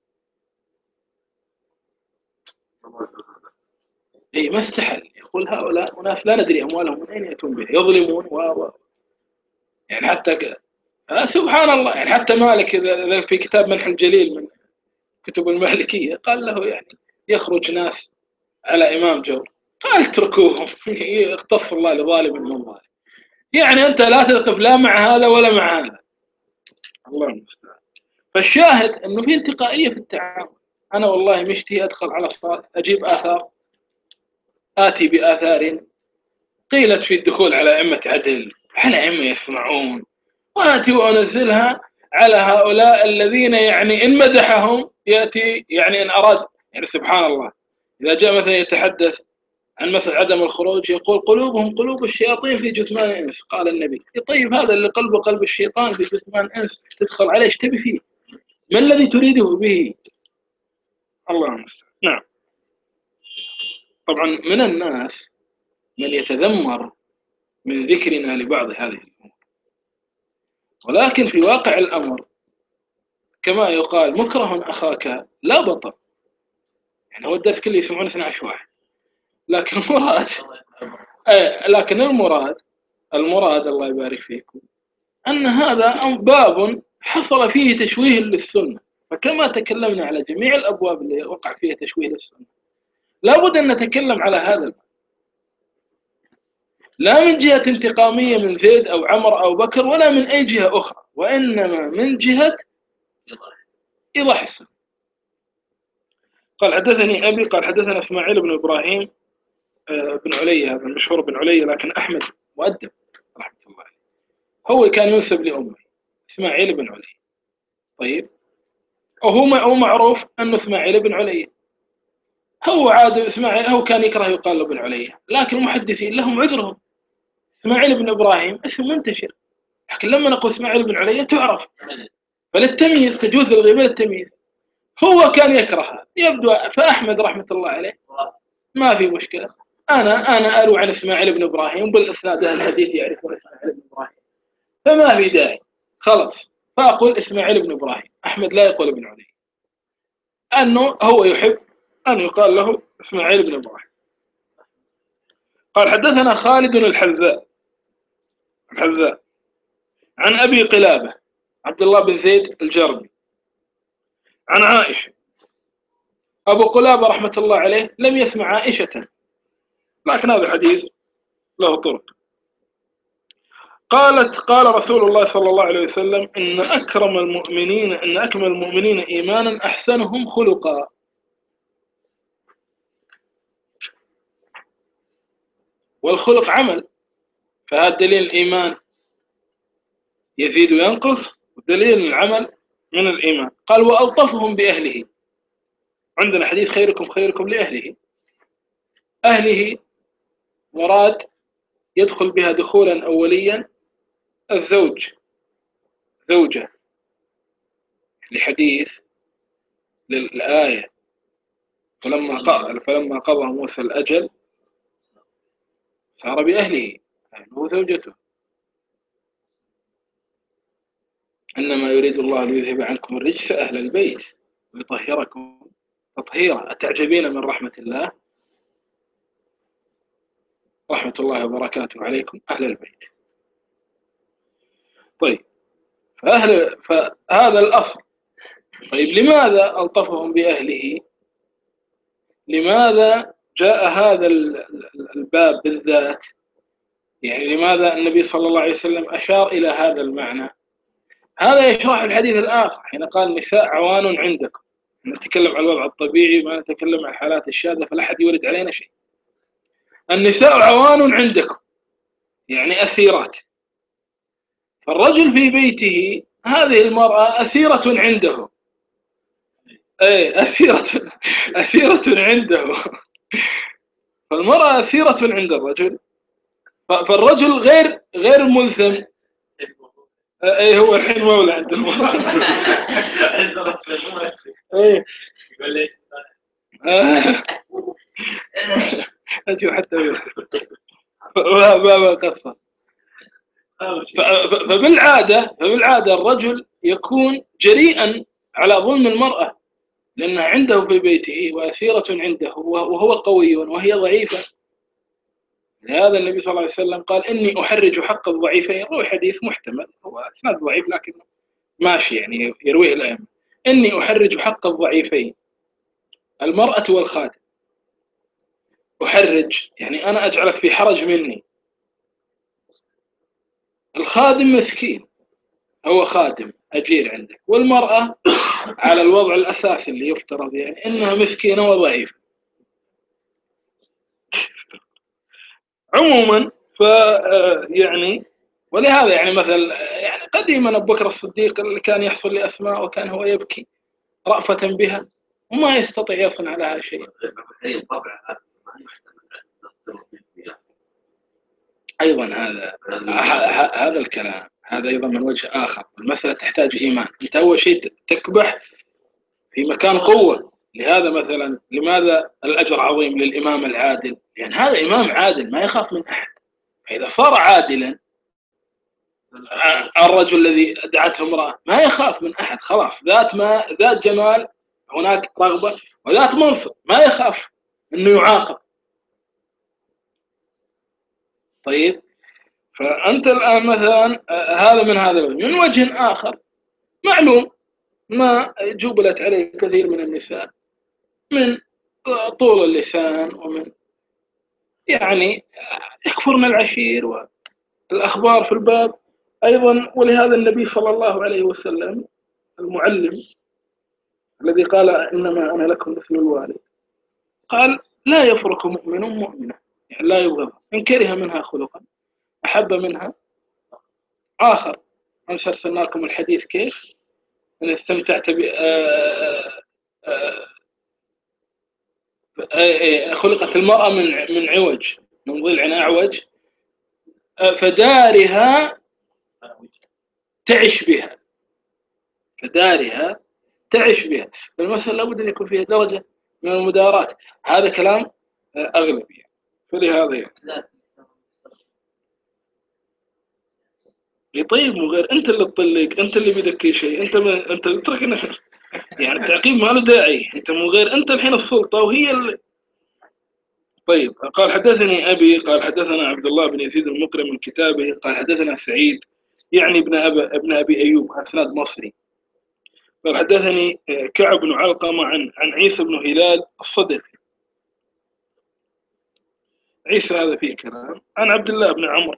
ما استحل، يقول هؤلاء أناس لا ندري أموالهم من أين يأتون به، يظلمون يعني حتى سبحان الله. يعني حتى مالك في كتاب منح الجليل من كتب المالكية قال له يعني يخرج ناس على إمام جور، قال اتركوهم اختص الله لظالم من ظالم. يعني أنت لا تقف لا مع هذا ولا مع هذا، الله المستعان. فالشاهد أنه في انتقائية في التعامل. أنا والله مشتي أدخل على الصلاة أجيب آثار، آتي بآثار قيلت في الدخول على أئمة عدل، على أئمة يسمعون، وآتي وأنزلها على هؤلاء الذين يعني إن مدحهم يأتي، يعني إن أراد، يعني سبحان الله إذا جاء مثلا يتحدث عن مثل عدم الخروج يقول قلوبهم قلوب الشياطين في جثمان إنس، قال النبي. طيب هذا اللي قلبه قلب الشيطان في جثمان إنس تدخل عليه، ايش تبي فيه؟ ما الذي تريده به؟ الله المستعان. نعم. طبعا من الناس من يتذمر من ذكرنا لبعض هذه الأمور، ولكن في واقع الأمر كما يقال مكره أخاك لا بطل. يعني هو الدرس كله يسمعون 12 واحد، لكن المراد لكن المراد الله يبارك فيكم أن هذا باب حصل فيه تشويه للسنة. فكما تكلمنا على جميع الأبواب اللي وقع فيها تشويه للسنة، لابد أن نتكلم على هذا الباب، لا من جهة انتقامية من زيد أو عمر أو بكر ولا من أي جهة أخرى، وإنما من جهة إيضاح السنة. قال حدثني أبي قال حدثنا إسماعيل بن إبراهيم بن علي، هذا المشهور بن علي، لكن أحمد مؤدب رحمة الله عليه، هو كان ينسب لأمه إسماعيل بن علي. طيب، وهو معروف أنه إسماعيل بن علي، هو عاد إسماعيل هو كان يكره يقال له بن علي، لكن المحدثين لهم عذرهم. إسماعيل بن إبراهيم اسم منتشر، لكن لما نقول إسماعيل بن علي تعرف، فللتمييز تجوز الغيبة للتمييز. هو كان يكرهها يبدو، فأحمد رحمة الله عليه ما في مشكلة، أنا أروي عن إسماعيل بن إبراهيم بالإسناد أهل الحديث يعرفون إسماعيل بن إبراهيم، فما في داعي خلاص، فأقول إسماعيل بن إبراهيم. أحمد لا يقول ابن علي، أنه هو يحب أن يقال له إسماعيل بن إبراهيم. قال حدثنا خالد الحذاء عن أبي قلابة عبد الله بن زيد الجرمي عن عائشة. أبو قلابة رحمة الله عليه لم يسمع عائشة، لكن هذا الحديث له طرق. قالت قال رسول الله صلى الله عليه وسلم إن أكمل المؤمنين إيمانا أحسنهم خلقا. والخلق عمل، فهذا دليل الإيمان يزيد وينقص، ودليل العمل من الإيمان. قال وألطفهم بأهله، عندنا حديث خيركم خيركم لأهله. أهله مراد يدخل بها دخولا أوليا الزوج، زوجة، لحديث للآية فلما قضى موسى الأجل صار بأهله، يعني هو زوجته. إنما يريد الله ليذهب عنكم الرجس أهل البيت ويطهركم تطهيرا. أتعجبين من رحمة الله؟ رحمة الله وبركاته عليكم أهل البيت. طيب، فهذا الأصل. طيب، لماذا ألطفهم بأهله؟ لماذا جاء هذا الباب بالذات؟ يعني لماذا النبي صلى الله عليه وسلم أشار إلى هذا المعنى؟ هذا يشرح الحديث الآخر حين قال النساء عوان عندكم. نتكلم عن الوضع الطبيعي، ما نتكلم عن الحالات الشاذة، فلا أحد يورد علينا شيء. النساء عوان عندكم يعني أسيرات، فالرجل في بيته هذه المرأة أسيرة عنده. أي أسيرة عنده. فالمرأة أسيرة عند الرجل، فالرجل غير ملزم. اي هو الحين مولى عند المرأة. اي انت حتى ما قصة. فبالعادة الرجل يكون جريئا على ظلم المرأة لأنها عنده في بيته وأسيرة عنده وهو قوي وهي ضعيفة. لهذا النبي صلى الله عليه وسلم قال إني أحرج حق الضعيفين. روي حديث محتمل، هو إسناد ضعيف لكن ماشي يعني يرويه الأئمة. إني أحرج حق الضعيفين المرأة والخادم. أحرج يعني أنا أجعلك في حرج مني. الخادم مسكين، هو خادم أجير عندك، والمرأة على الوضع الأساسي اللي يفترض يعني إنها مسكينة وضعيفة. عموما يعني ولهذا يعني مثل يعني قديما أبو بكر الصديق اللي كان يحصل لأسماء وكان هو يبكي رأفة بها وما يستطيع يصنع لها شيء. أيضا هذا الكلام هذا أيضا من وجه آخر. المسألة تحتاج إيمان. أنت أول شيء تكبح في مكان قوة. لهذا مثلا لماذا الأجر عظيم للإمام العادل؟ لأن هذا إمام عادل ما يخاف من أحد. فإذا صار عادلا الرجل الذي دعته امرأة ما يخاف من أحد، خلاص ذات جمال، هناك رغبة، وذات منصب ما يخاف أنه يعاقب. طيب، فأنت الآن مثلا هذا من وجه آخر معلوم ما جبلت عليه كثير من النساء من طول اللسان ومن يعني يكفرن العشير والأخبار في الباب أيضا. ولهذا النبي صلى الله عليه وسلم المعلم الذي قال إنما أنا لكم مثل الوالد قال لا يفرق مؤمن مؤمنة، يعني لا يبغض، إن كره منها خلقا أحب منها آخر. أنس أرسلنا لكم الحديث كيف إن استمتعت خلقت المرأة من عوج، من ضلع أعوج، فدارها تعش بها، فدارها تعش بها. فالمسألة لابد أن يكون فيها درجة من المداراة. هذا كلام أغلب يعني. فلهذا يعني. طيب مو غير أنت اللي تطلق، أنت اللي بيدك كل شيء، أنت اتركنا يعني التعقيب ما له داعي. أنت مو غير أنت الحين السلطة وهي اللي. طيب، قال حدثني أبي قال حدثنا عبد الله بن يزيد المقري من كتابه قال حدثنا سعيد يعني ابن أبي أيوب، إسناد مصري. قال حدثني كعب بن علقمة عن عيسى بن هلال الصدفي. عيسى هذا فيه كلام. عن عبد الله بن عمرو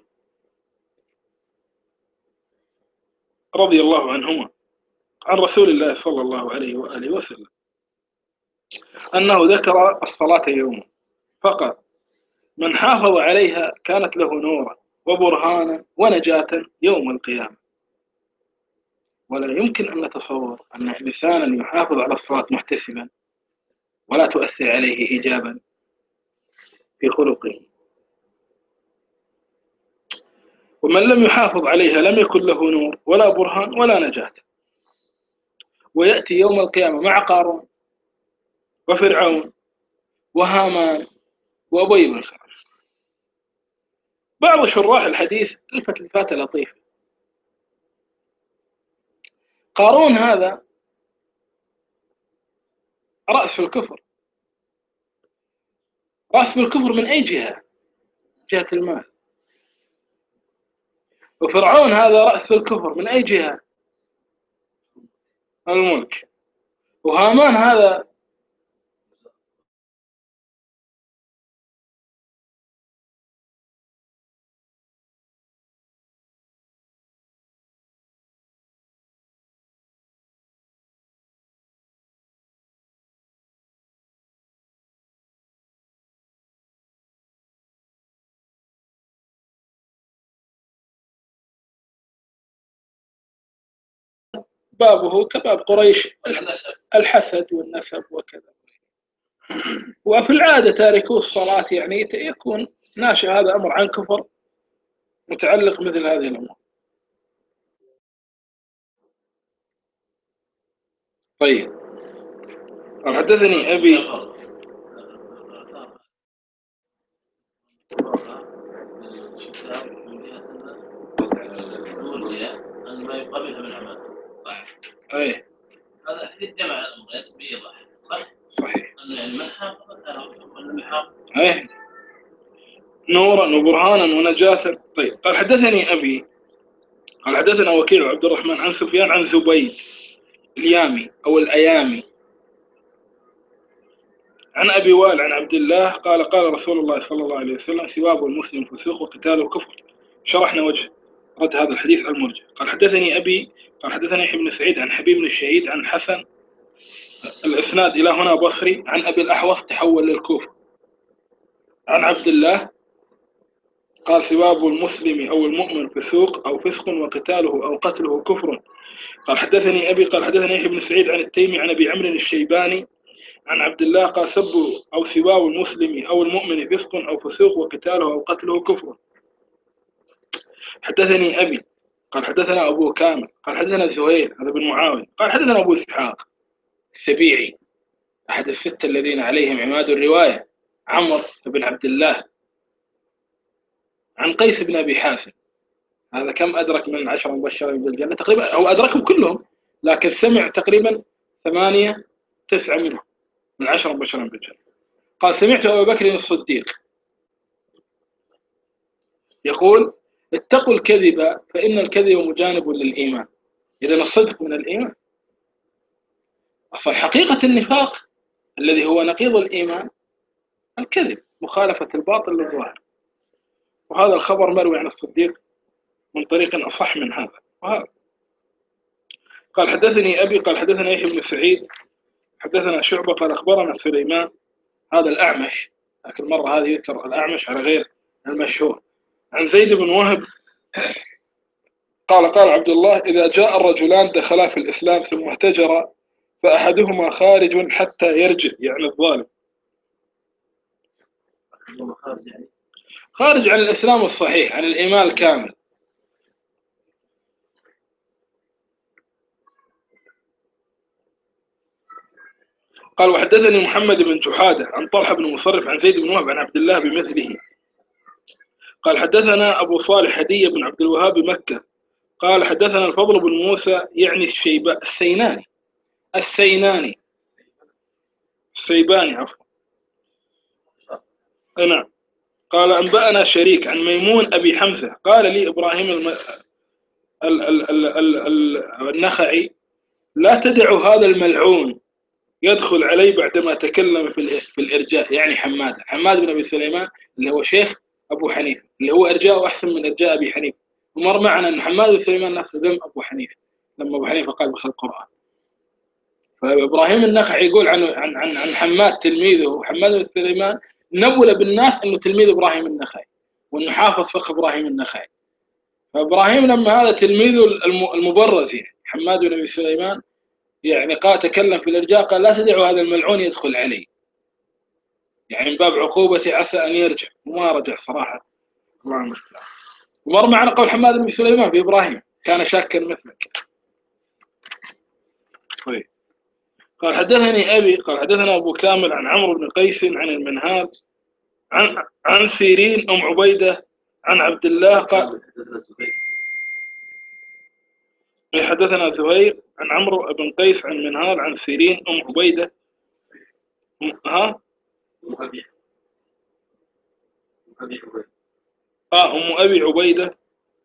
رضي الله عنهما عن رسول الله صلى الله عليه وآله وسلم أنه ذكر الصلاة يوما فقال من حافظ عليها كانت له نورا وبرهانا ونجاة يوم القيامة. ولا يمكن أن نتصور أن إنسانا يحافظ على الصلاة محتسبا ولا تؤثر عليه إيجابا في خلقه، ومن لم يحافظ عليها لم يكن له نور ولا برهان ولا نجاة، ويأتي يوم القيامة مع قارون وفرعون وهامان وأبي بن خلف. بعض شراح الحديث لفت لفاتة لطيفة. قارون هذا رأس في الكفر، رأس بالكفر من أي جهة؟ جهة المال. وفرعون هذا رأس في الكفر من أي جهة؟ الملك. وهامان هذا بابه كباب قريش، الحسد والنسب وكذا. وفي العادة تاركو الصلاة يعني يكون ناشئ هذا أمر عن كفر متعلق مثل هذه الأمور. طيب، قال حدثني أبي. ما يقابلها من عمل أي هذا حديث جمع الأمرين بإيضاح. صحيح أن من حافظ ولم يحافظ أي نورا وبرهانا ونجاة. طيب، قال حدثني أبي قال حدثنا وكيع عبد الرحمن عن سفيان عن زبيد اليامي أو الأيامي عن أبي وائل عن عبد الله قال قال رسول الله صلى الله عليه وسلم: سباب المسلم فسوق وقتاله كفر. شرحنا وجه رد هذا الحديث على المرجع. قال حدثني أبي قال حدثني يحيى بن سعيد عن حبيب بن الشهيد عن حسن، الإسناد إلى هنا بصري، عن أبي الأحوص تحول للكوفة، عن عبد الله قال: سباب المسلم أو المؤمن فسوق أو فسق وقتاله أو قتله كفر. قال حدثني أبي قال حدثني يحيى بن سعيد عن التيمي عن أبي عمرو الشيباني عن عبد الله قال: سبوا أو سباب المسلم أو المؤمن فسق أو فسوق وقتاله أو قتله كفر. حدثني أبي قال حدثنا أبو كامل قال حدثنا زهير هذا بن معاوية قال حدثنا أبو إسحاق السبيعي أحد الستة الذين عليهم عماد الرواية، عمرو بن عبد الله، عن قيس بن أبي حازم. هذا كم أدرك من 10 مبشرين بالجنة؟ تقريبا هو أدركهم كلهم، لكن سمع تقريبا 8 9 منهم من 10 مبشرين بالجنة. قال: سمعت أبا بكر الصديق يقول: اتقوا الكذب فإن الكذب مجانب للإيمان. إذن الصدق من الإيمان. أصلا حقيقة النفاق الذي هو نقيض الإيمان الكذب، مخالفة الباطل للظاهر. وهذا الخبر مروي عن الصديق من طريق أصح من هذا. وهذا قال حدثني أبي قال حدثنا يحيى بن سعيد حدثنا شعبة قال أخبرنا سليمان هذا الأعمش، لكن المرة هذه يذكر الأعمش على غير المشهور، عن زيد بن وهب قال: قال عبد الله: إذا جاء الرجلان دخلا في الإسلام ثم اهتجرا فأحدهما خارج حتى يرجع، يعني الظالم خارج عن الإسلام الصحيح، عن الإيمان الكامل. قال: وحدثني محمد بن جحادة عن طلحة بن مصرف عن زيد بن وهب عن عبد الله بمثله. قال: حدثنا أبو صالح هدية بن عبد الوهاب مكة قال: حدثنا الفضل بن موسى يعني السيباني عفوا. نعم. قال: أنبأنا شريك عن ميمون أبي حمزة قال لي إبراهيم النخعي: لا تدعوا هذا الملعون يدخل علي بعدما تكلم في الإرجاء، يعني حماد بن أبي سليمان اللي هو شيخ أبو حنيفة، اللي هو إرجاء أحسن من إرجاء أبي حنيفة. ومر معنا أن حماد بن سليمان نفسه ذم أبو حنيفة لما أبو حنيفة قال بخلق القرآن. فإبراهيم النخعي يقول عن حماد تلميذه حماد بن سليمان: نبل بالناس انه تلميذ ابراهيم النخعي وانه حافظ فقه ابراهيم النخعي. فابراهيم لما هذا تلميذه المبرز يعني حماد بن ابي سليمان يعني تكلم في الارجاء قال لا تدعوا هذا الملعون يدخل علي، يعني من باب عقوبته عسى ان يرجع، وما رجع صراحه الله المستعان. ومر معنا قول حماد بن سليمان في ابراهيم كان شاكا مثلك. طيب قال حدثني ابي قال حدثنا ابو كامل عن عمرو بن قيس عن المنهال عن سيرين ام عبيده عن عبد الله قال حدثنا زهير عن عمرو بن قيس عن منهال عن سيرين ام عبيده ها ام ابي عبيده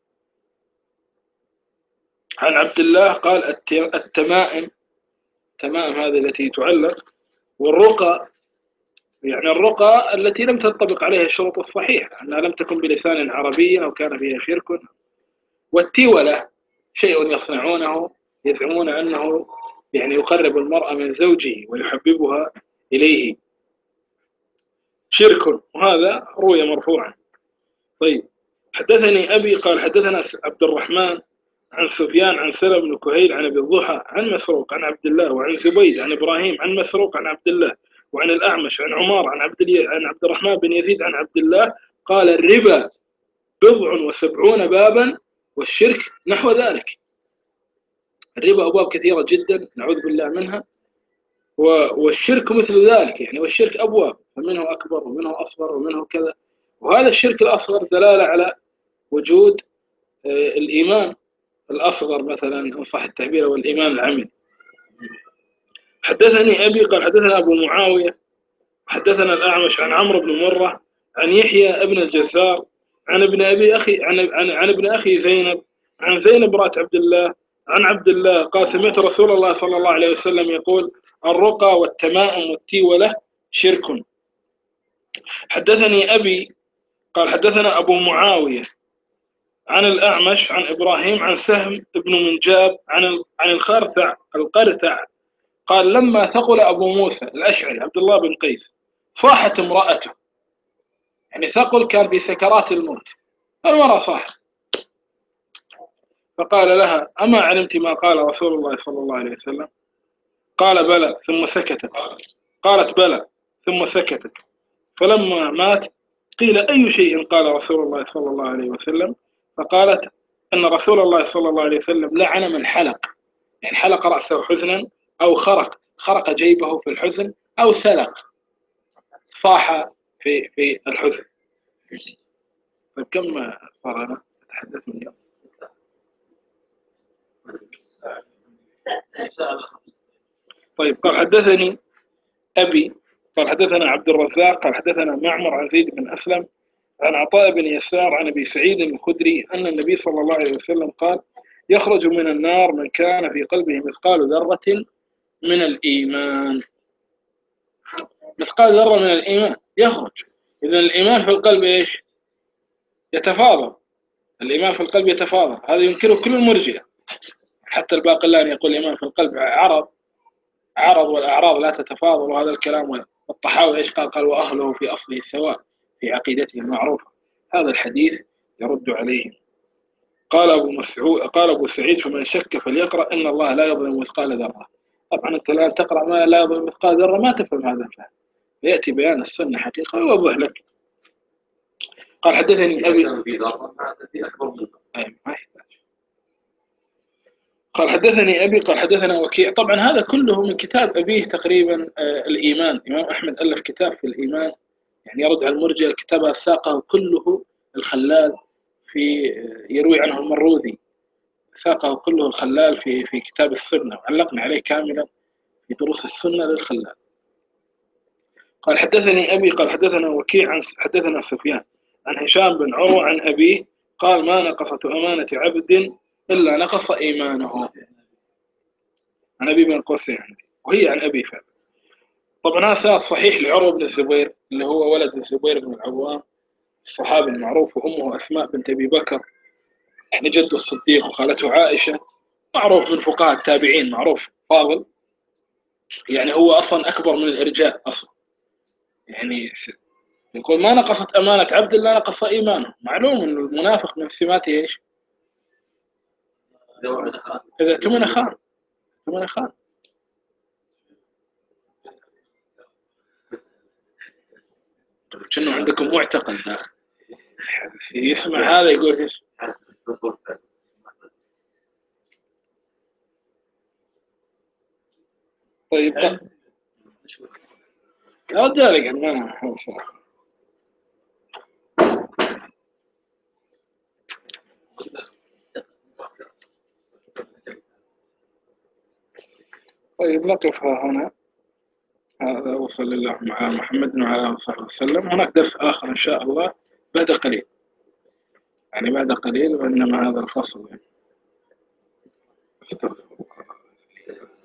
عن عبد الله قال التمائم هذه التي تعلق، والرقى يعني الرقى التي لم تنطبق عليها الشروط الصحيحة أنها لم تكن بلسان عربي أو كان فيها شرك. والتيولة شيء يصنعونه يزعمون أنه يعني يقرب المرأة من زوجه ويحببها إليه، شرك، وهذا روي مرفوعا. طيب حدثني أبي قال حدثنا عبد الرحمن عن سفيان عن سلم بن كهيل عن أبي الضحى عن مسروق عن عبد الله وعن زبيد عن إبراهيم عن مسروق عن عبد الله وعن الأعمش عن عمار عن عبد الرحمن بن يزيد عن عبد الله قال الربا 70 بابا والشرك نحو ذلك. الربا أبواب كثيرة جدا نعوذ بالله منها، والشرك مثل ذلك يعني، والشرك أبواب فمنه أكبر ومنه أصغر ومنه كذا، وهذا الشرك الأصغر دلالة على وجود الإيمان الأصغر مثلا إن صح التعبير والإيمان العمل. حدثني أبي قال حدثنا أبو معاوية حدثنا الأعمش عن عمرو بن مرة عن يحيى ابن الجزار عن ابن أبي أخي عن ابن أخي زينب عن زينب امرأة عبد الله عن عبد الله قال سمعت رسول الله صلى الله عليه وسلم يقول الرقى والتمائم والتيولة شرك. حدثني أبي قال حدثنا أبو معاوية عن الأعمش عن إبراهيم عن سهم بن منجاب عن القرثع قال لما ثقل أبو موسى الأشعري عبد الله بن قيس صاحت امرأته، يعني ثقل كان في سكرات الموت، المرأة صاحت فقال لها أما علمت ما قال رسول الله صلى الله عليه وسلم؟ قال بلى ثم سكتت، قالت بلى ثم سكتت، فلما مات قيل أي شيء قال رسول الله صلى الله عليه وسلم؟ فقالت أن رسول الله صلى الله عليه وسلم لعن من حلق، يعني حلق رأسه حزنا أو خرق جيبه في الحزن أو سلق صاح في الحزن. فكم صار أنا أتحدث من اليوم؟ طيب قال حدثني أبي قال حدثنا عبد الرزاق قال حدثنا معمر عن زيد بن أسلم عن عطاء بن يسار عن أبي سعيد الخدري أن النبي صلى الله عليه وسلم قال يخرج من النار من كان في قلبه مثقال ذرة من الإيمان. مثقال ذرة من الإيمان يخرج. إذن الإيمان في القلب إيش؟ يتفاضل. الإيمان في القلب يتفاضل، هذا ينكره كل المرجئة، حتى الباقلاني يقول الإيمان في القلب عرض والأعراض لا تتفاضل، وهذا الكلام. والطحاوي إيش قال وأهله في أصله سواء في عقيدته المعروفة. هذا الحديث يرد عليه. قال أبو سعيد فمن شك فليقرأ إن الله لا يظلم مثقال ذرة. طبعا أنت الآن تقرأ ما لا يظلم مثقال ذرة ما تفهم هذا الفهم، يأتي بيان السنة حقيقة ويوضح لك. قال حدثني أبي في ذرة أكبر منها. قال حدثني أبي قال حدثنا وكيع. طبعا هذا كله من كتاب أبيه تقريبا الإيمان. إمام أحمد ألف كتاب في الإيمان يعني يرد على المرجئة. الكتاب ساقه كله الخلال في يروي عنه المروذي، ساقه كله الخلال في كتاب السنة، علقنا عليه كاملا في دروس السنة للخلال. قال حدثني أبي قال حدثنا وكيع عن حدثنا سفيان عن هشام بن عروة عن أبيه قال ما نقصت أمانة عبد إلا نقص إيمانه. عن أبي بن القوس يعني، وهي عن أبي فعلا. طبعا هذا صحيح لعروة بن الزبير اللي هو ولد الزبير بن العوام الصحابي المعروف، وأمه أسماء بنت أبي بكر يعني جد الصديق، وخالته عائشة، معروف من فقهاء التابعين، معروف فاضل، يعني هو أصلا أكبر من الإرجاء أصلا يعني يقول ما نقصت أمانة عبد إلا نقص إيمانه. معلوم أن المنافق من سماته إيش؟ إذا اؤتمن خان. اؤتمن خان. كأنه عندكم معتقل داخل يسمع هذا يقول إيش؟ طيب يا رجال يعني ما طيب نقف هنا. هذا وصلى الله مع محمد وعلى آله وصحبه وسلم. هناك درس آخر إن شاء الله بعد قليل، يعني بعد قليل، وإنما هذا الفصل يعني.